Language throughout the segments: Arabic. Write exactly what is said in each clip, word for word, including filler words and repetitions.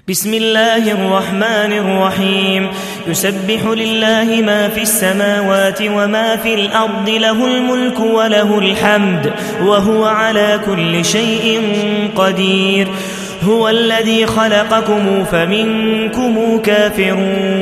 بسم الله الرحمن الرحيم يسبح لله ما في السماوات وما في الأرض له الملك وله الحمد وهو على كل شيء قدير هو الذي خلقكم فمنكم كافر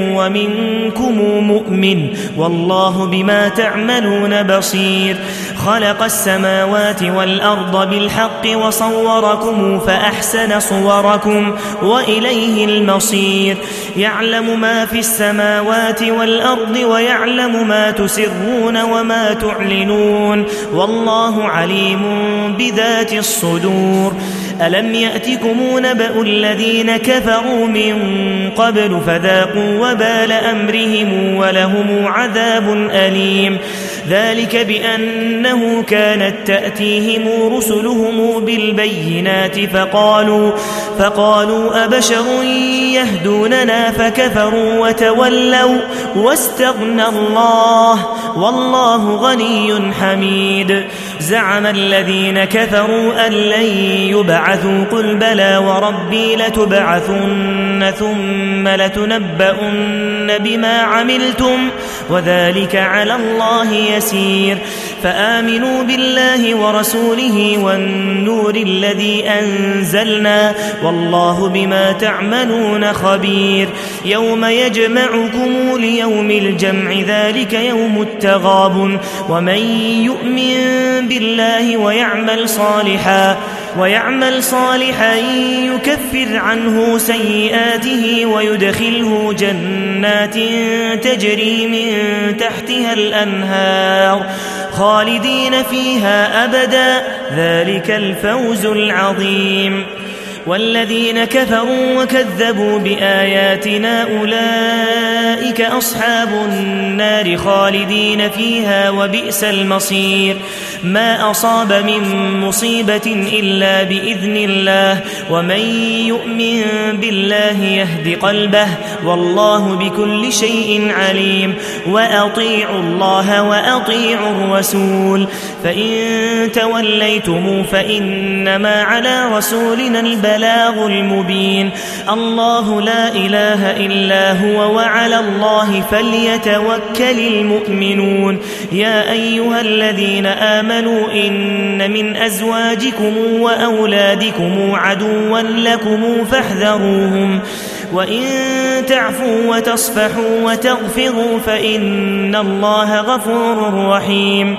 ومنكم مؤمن والله بما تعملون بصير خلق السماوات والأرض بالحق وصوركم فأحسن صوركم وإليه المصير يعلم ما في السماوات والأرض ويعلم ما تسرون وما تعلنون والله عليم بذات الصدور ألم يأتكم نبأ الذين كفروا من قبل فذاقوا وبال أمرهم ولهم عذاب أليم ذلك بأنه كانت تأتيهم رسلهم بالبينات فقالوا, فقالوا أبشر يهدوننا فكفروا وتولوا واستغنى الله والله غني حميد زعم الذين كفروا أن لن يبعثوا قل بلى وربي لتبعثن ثم لتنبؤن بما عملتم وذلك على الله يسير فآمنوا بالله ورسوله والنور الذي أنزلنا والله بما تعملون خبير يوم يجمعكم ليوم الجمع ذلك يوم التغابن ومن يؤمن بالله ويعمل صالحا ويعمل صالحا يكفر عنه سيئاته ويدخله جنات تجري من تحتها الأنهار خالدين فيها أبدا ذلك الفوز العظيم والذين كفروا وكذبوا بآياتنا أولئك أصحاب النار خالدين فيها وبئس المصير ما أصاب من مصيبة إلا بإذن الله ومن يؤمن بالله يهد قلبه والله بكل شيء عليم وأطيعوا الله وأطيعوا الرسول فإن توليتم فإنما على رسولنا البلاغ المبين الله لا إله إلا هو وعلى الله فليتوكل المؤمنون يا أيها الذين آمنوا إن من أزواجكم وأولادكم عدوا لكم فاحذروهم وإن تعفوا وتصفحوا وتغفروا فإن الله غفور رحيم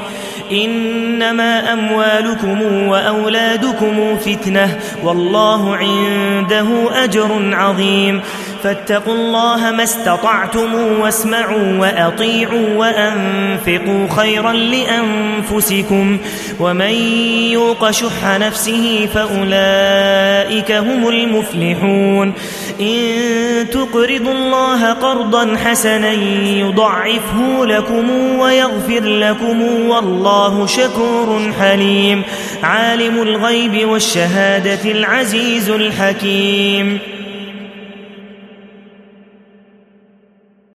إنما أموالكم وأولادكم فتنة والله عنده أجر عظيم فاتقوا الله ما استطعتم واسمعوا وأطيعوا وأنفقوا خيرا لأنفسكم ومن يوق شح نفسه فأولئك هم المفلحون إن تقرضوا الله قرضا حسنا يضعفه لكم ويغفر لكم والله شكور حليم عالم الغيب والشهادة العزيز الحكيم